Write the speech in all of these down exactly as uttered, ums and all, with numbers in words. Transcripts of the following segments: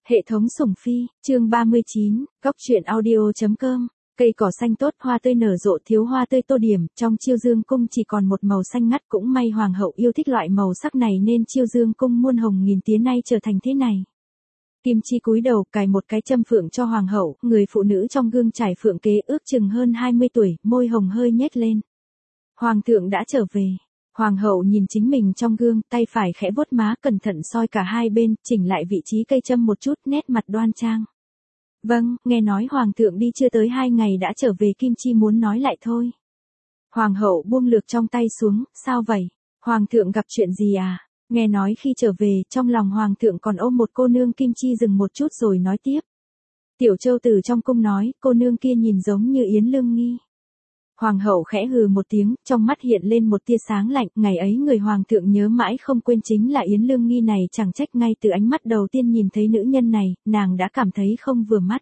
Hệ thống sủng phi, chương ba mươi chín, góc truyện audio.com. Cây cỏ xanh tốt, hoa tươi nở rộ, thiếu hoa tươi tô điểm, trong Chiêu Dương cung chỉ còn một màu xanh ngắt, cũng may hoàng hậu yêu thích loại màu sắc này nên Chiêu Dương cung muôn hồng nghìn tía nay trở thành thế này. Kim Chi cúi đầu cài một cái châm phượng cho hoàng hậu, người phụ nữ trong gương trải phượng kế ước chừng hơn hai mươi tuổi, môi hồng hơi nhếch lên. Hoàng thượng đã trở về. Hoàng hậu nhìn chính mình trong gương, tay phải khẽ vuốt má, cẩn thận soi cả hai bên, chỉnh lại vị trí cây châm một chút, nét mặt đoan trang. Vâng, nghe nói hoàng thượng đi chưa tới hai ngày đã trở về. Kim Chi muốn nói lại thôi. Hoàng hậu buông lược trong tay xuống, sao vậy? Hoàng thượng gặp chuyện gì à? Nghe nói khi trở về, trong lòng hoàng thượng còn ôm một cô nương. Kim Chi dừng một chút rồi nói tiếp. Tiểu Châu từ trong cung nói, cô nương kia nhìn giống như Yến Lương Nghi. Hoàng hậu khẽ hừ một tiếng, trong mắt hiện lên một tia sáng lạnh, ngày ấy người hoàng thượng nhớ mãi không quên chính là Yến Lương Nghi này, chẳng trách ngay từ ánh mắt đầu tiên nhìn thấy nữ nhân này, nàng đã cảm thấy không vừa mắt.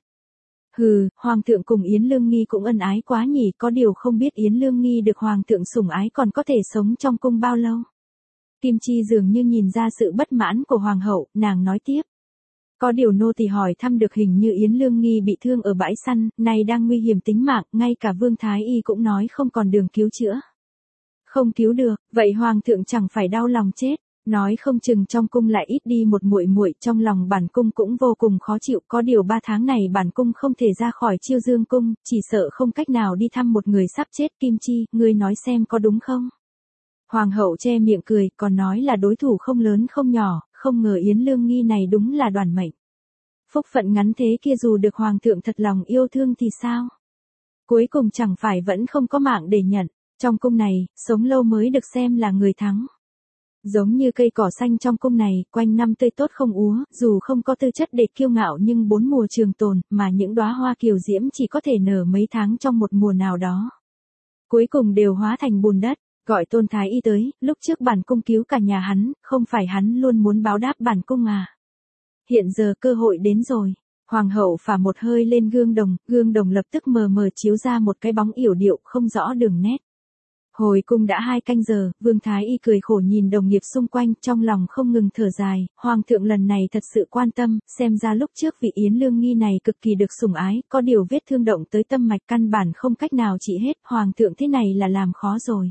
Hừ, hoàng thượng cùng Yến Lương Nghi cũng ân ái quá nhỉ, có điều không biết Yến Lương Nghi được hoàng thượng sủng ái còn có thể sống trong cung bao lâu. Kim Chi dường như nhìn ra sự bất mãn của hoàng hậu, nàng nói tiếp. Có điều nô tỳ hỏi thăm được hình như Yến Lương Nghi bị thương ở bãi săn, nay đang nguy hiểm tính mạng, ngay cả Vương Thái Y cũng nói không còn đường cứu chữa. Không cứu được, vậy hoàng thượng chẳng phải đau lòng chết, nói không chừng trong cung lại ít đi một muội muội, trong lòng bản cung cũng vô cùng khó chịu, có điều ba tháng này bản cung không thể ra khỏi Chiêu Dương cung, chỉ sợ không cách nào đi thăm một người sắp chết. Kim Chi, ngươi nói xem có đúng không? Hoàng hậu che miệng cười, còn nói là đối thủ không lớn không nhỏ, không ngờ Yến Lương Nghi này đúng là đoản mệnh. Phúc phận ngắn thế kia dù được hoàng thượng thật lòng yêu thương thì sao? Cuối cùng chẳng phải vẫn không có mạng để nhận, trong cung này, sống lâu mới được xem là người thắng. Giống như cây cỏ xanh trong cung này, quanh năm tươi tốt không úa, dù không có tư chất để kiêu ngạo nhưng bốn mùa trường tồn, mà những đóa hoa kiều diễm chỉ có thể nở mấy tháng trong một mùa nào đó. Cuối cùng đều hóa thành bùn đất. Gọi Tôn Thái Y tới, lúc trước bản cung cứu cả nhà hắn, không phải hắn luôn muốn báo đáp bản cung à? Hiện giờ cơ hội đến rồi. Hoàng hậu phả một hơi lên gương đồng, gương đồng lập tức mờ mờ chiếu ra một cái bóng yểu điệu không rõ đường nét. Hồi cung đã hai canh giờ, Vương Thái Y cười khổ nhìn đồng nghiệp xung quanh, trong lòng không ngừng thở dài, hoàng thượng lần này thật sự quan tâm, xem ra lúc trước vị Yến Lương Nghi này cực kỳ được sủng ái, có điều vết thương động tới tâm mạch căn bản không cách nào trị hết, hoàng thượng thế này là làm khó rồi.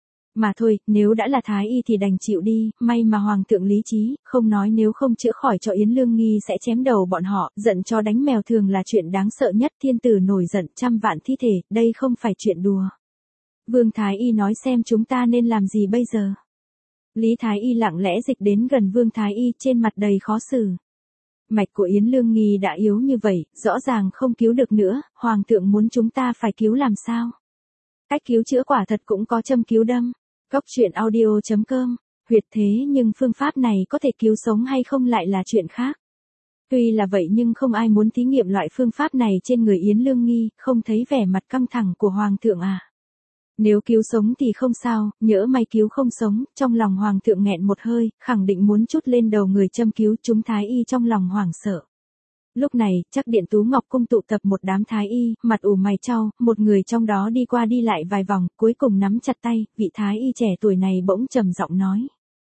Mà thôi, nếu đã là thái y thì đành chịu đi, may mà hoàng thượng lý trí, không nói nếu không chữa khỏi cho Yến Lương Nghi sẽ chém đầu bọn họ, giận cho đánh mèo thường là chuyện đáng sợ nhất, thiên tử nổi giận trăm vạn thi thể, đây không phải chuyện đùa. Vương Thái Y nói xem chúng ta nên làm gì bây giờ. Lý Thái Y lặng lẽ dịch đến gần Vương Thái Y, trên mặt đầy khó xử. Mạch của Yến Lương Nghi đã yếu như vậy, rõ ràng không cứu được nữa, hoàng thượng muốn chúng ta phải cứu làm sao? Cách cứu chữa quả thật cũng có châm cứu đâm. Góc truyện audio.com, huyệt thế nhưng phương pháp này có thể cứu sống hay không lại là chuyện khác. Tuy là vậy nhưng không ai muốn thí nghiệm loại phương pháp này trên người Yến Lương Nghi, không thấy vẻ mặt căng thẳng của hoàng thượng à. Nếu cứu sống thì không sao, nhỡ may cứu không sống, trong lòng hoàng thượng nghẹn một hơi, khẳng định muốn trút lên đầu người châm cứu, chúng thái y trong lòng hoảng sợ. Lúc này, chắc điện Tú Ngọc cung tụ tập một đám thái y, mặt ủ mày chau, một người trong đó đi qua đi lại vài vòng, cuối cùng nắm chặt tay, vị thái y trẻ tuổi này bỗng trầm giọng nói.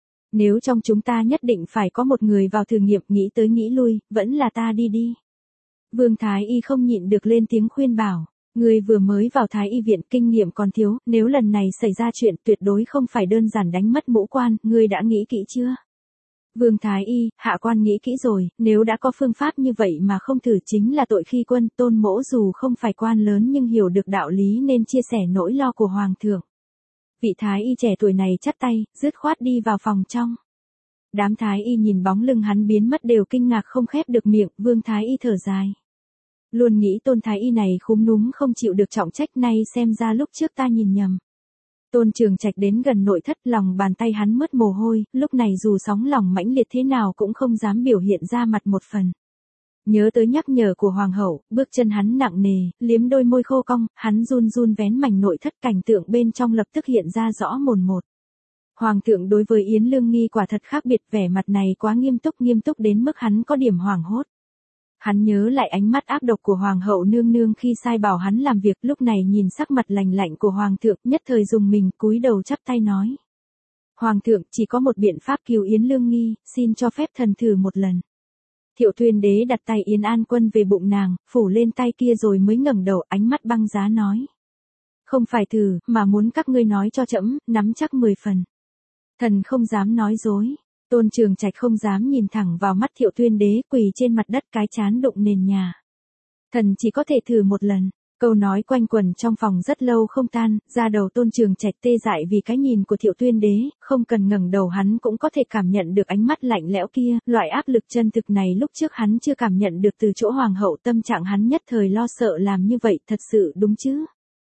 Nếu trong chúng ta nhất định phải có một người vào thử nghiệm, nghĩ tới nghĩ lui, vẫn là ta đi đi. Vương thái y không nhịn được lên tiếng khuyên bảo, người vừa mới vào thái y viện, kinh nghiệm còn thiếu, nếu lần này xảy ra chuyện tuyệt đối không phải đơn giản đánh mất mũ quan, ngươi đã nghĩ kỹ chưa? Vương Thái Y, hạ quan nghĩ kỹ rồi, nếu đã có phương pháp như vậy mà không thử chính là tội khi quân. Tôn mỗ dù không phải quan lớn nhưng hiểu được đạo lý nên chia sẻ nỗi lo của hoàng thượng. Vị Thái Y trẻ tuổi này chắp tay, dứt khoát đi vào phòng trong. Đám Thái Y nhìn bóng lưng hắn biến mất đều kinh ngạc không khép được miệng, Vương Thái Y thở dài. Luôn nghĩ Tôn Thái Y này khúm núm không chịu được trọng trách, này xem ra lúc trước ta nhìn nhầm. Tôn Trường Trạch đến gần nội thất, lòng bàn tay hắn mướt mồ hôi, lúc này dù sóng lòng mãnh liệt thế nào cũng không dám biểu hiện ra mặt một phần. Nhớ tới nhắc nhở của hoàng hậu, bước chân hắn nặng nề, liếm đôi môi khô cong, hắn run run vén mảnh nội thất, cảnh tượng bên trong lập tức hiện ra rõ mồn một. Hoàng thượng đối với Yến Lương Nghi quả thật khác biệt, vẻ mặt này quá nghiêm túc, nghiêm túc đến mức hắn có điểm hoảng hốt. Hắn nhớ lại ánh mắt ác độc của hoàng hậu nương nương khi sai bảo hắn làm việc, lúc này nhìn sắc mặt lạnh lạnh của hoàng thượng, nhất thời dùng mình, cúi đầu chắp tay nói. Hoàng thượng, chỉ có một biện pháp cứu Yến Lương Nghi, xin cho phép thần thử một lần. Thiệu Tuyên Đế đặt tay Yến An Quân về bụng nàng, phủ lên tay kia rồi mới ngẩng đầu, ánh mắt băng giá nói. Không phải thử, mà muốn các ngươi nói cho trẫm, nắm chắc mười phần. Thần không dám nói dối. Tôn Trường Trạch không dám nhìn thẳng vào mắt Thiệu Tuyên Đế, quỳ trên mặt đất, cái trán đụng nền nhà. Thần chỉ có thể thử một lần. Câu nói quanh quẩn trong phòng rất lâu không tan, da đầu Tôn Trường Trạch tê dại vì cái nhìn của Thiệu Tuyên Đế, không cần ngẩng đầu hắn cũng có thể cảm nhận được ánh mắt lạnh lẽo kia, loại áp lực chân thực này lúc trước hắn chưa cảm nhận được từ chỗ hoàng hậu, tâm trạng hắn nhất thời lo sợ làm như vậy thật sự đúng chứ.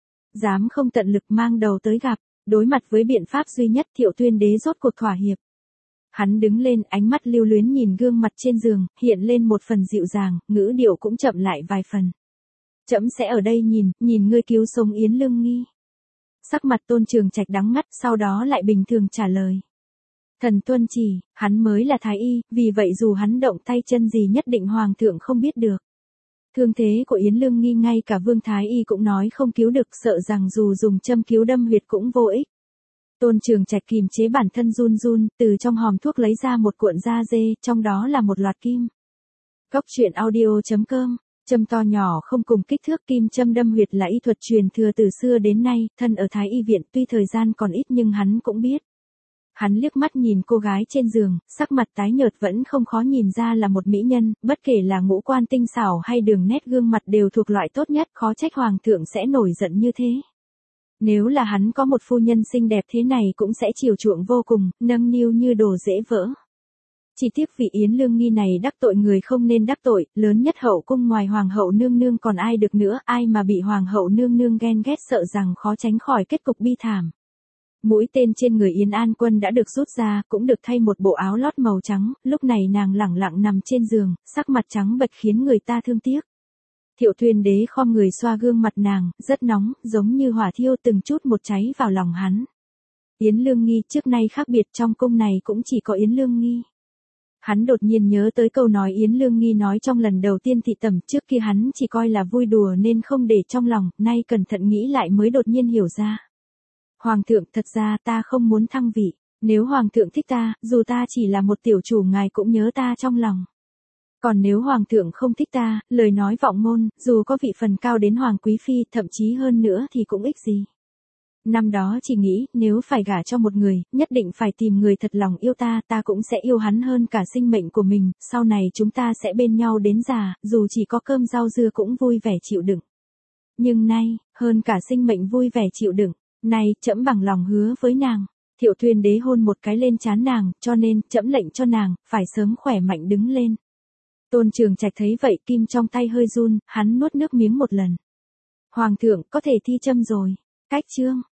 Dám không tận lực mang đầu tới gặp, đối mặt với biện pháp duy nhất Thiệu Tuyên Đế rốt cuộc thỏa hiệp. Hắn đứng lên, ánh mắt lưu luyến nhìn gương mặt trên giường, hiện lên một phần dịu dàng, ngữ điệu cũng chậm lại vài phần. Trẫm sẽ ở đây nhìn, nhìn ngươi cứu sống Yến Lương Nghi. Sắc mặt Tôn Trường Trạch đắng ngắt, sau đó lại bình thường trả lời. Thần tuân chỉ, hắn mới là thái y, vì vậy dù hắn động tay chân gì nhất định hoàng thượng không biết được. Thương thế của Yến Lương Nghi ngay cả Vương Thái y cũng nói không cứu được, sợ rằng dù dùng châm cứu đâm huyệt cũng vô ích. Tôn Trường Trạch kìm chế bản thân run run, từ trong hòm thuốc lấy ra một cuộn da dê, trong đó là một loạt kim. Góc truyện audio chấm com. Châm to nhỏ không cùng kích thước, kim châm đâm huyệt là y thuật truyền thừa từ xưa đến nay, thân ở Thái y viện, tuy thời gian còn ít nhưng hắn cũng biết. Hắn liếc mắt nhìn cô gái trên giường, sắc mặt tái nhợt vẫn không khó nhìn ra là một mỹ nhân, bất kể là ngũ quan tinh xảo hay đường nét gương mặt đều thuộc loại tốt nhất, khó trách hoàng thượng sẽ nổi giận như thế. Nếu là hắn có một phu nhân xinh đẹp thế này cũng sẽ chiều chuộng vô cùng, nâng niu như đồ dễ vỡ. Chỉ tiếc vị Yến Lương Nghi này đắc tội người không nên đắc tội, lớn nhất hậu cung ngoài hoàng hậu nương nương còn ai được nữa, ai mà bị hoàng hậu nương nương ghen ghét sợ rằng khó tránh khỏi kết cục bi thảm. Mũi tên trên người Yến An Quân đã được rút ra, cũng được thay một bộ áo lót màu trắng, lúc này nàng lẳng lặng nằm trên giường, sắc mặt trắng bệch khiến người ta thương tiếc. Thiệu Tuyên Đế khom người xoa gương mặt nàng, rất nóng, giống như hỏa thiêu từng chút một cháy vào lòng hắn. Yến Lương Nghi trước nay khác biệt, trong cung này cũng chỉ có Yến Lương Nghi. Hắn đột nhiên nhớ tới câu nói Yến Lương Nghi nói trong lần đầu tiên thị tẩm, trước kia hắn chỉ coi là vui đùa nên không để trong lòng, nay cẩn thận nghĩ lại mới đột nhiên hiểu ra. Hoàng thượng, thật ra ta không muốn thăng vị, nếu hoàng thượng thích ta, dù ta chỉ là một tiểu chủ ngài cũng nhớ ta trong lòng. Còn nếu hoàng thượng không thích ta, lời nói vọng ngôn, dù có vị phần cao đến hoàng quý phi, thậm chí hơn nữa thì cũng ích gì. Năm đó chỉ nghĩ, nếu phải gả cho một người, nhất định phải tìm người thật lòng yêu ta, ta cũng sẽ yêu hắn hơn cả sinh mệnh của mình, sau này chúng ta sẽ bên nhau đến già, dù chỉ có cơm rau dưa cũng vui vẻ chịu đựng. Nhưng nay, hơn cả sinh mệnh vui vẻ chịu đựng, nay, trẫm bằng lòng hứa với nàng. Thiệu Tuyên Đế hôn một cái lên trán nàng, cho nên, trẫm lệnh cho nàng, phải sớm khỏe mạnh đứng lên. Tôn Trường Trạch thấy vậy, kim trong tay hơi run, hắn nuốt nước miếng một lần. Hoàng thượng, có thể thi châm rồi. Cách chương.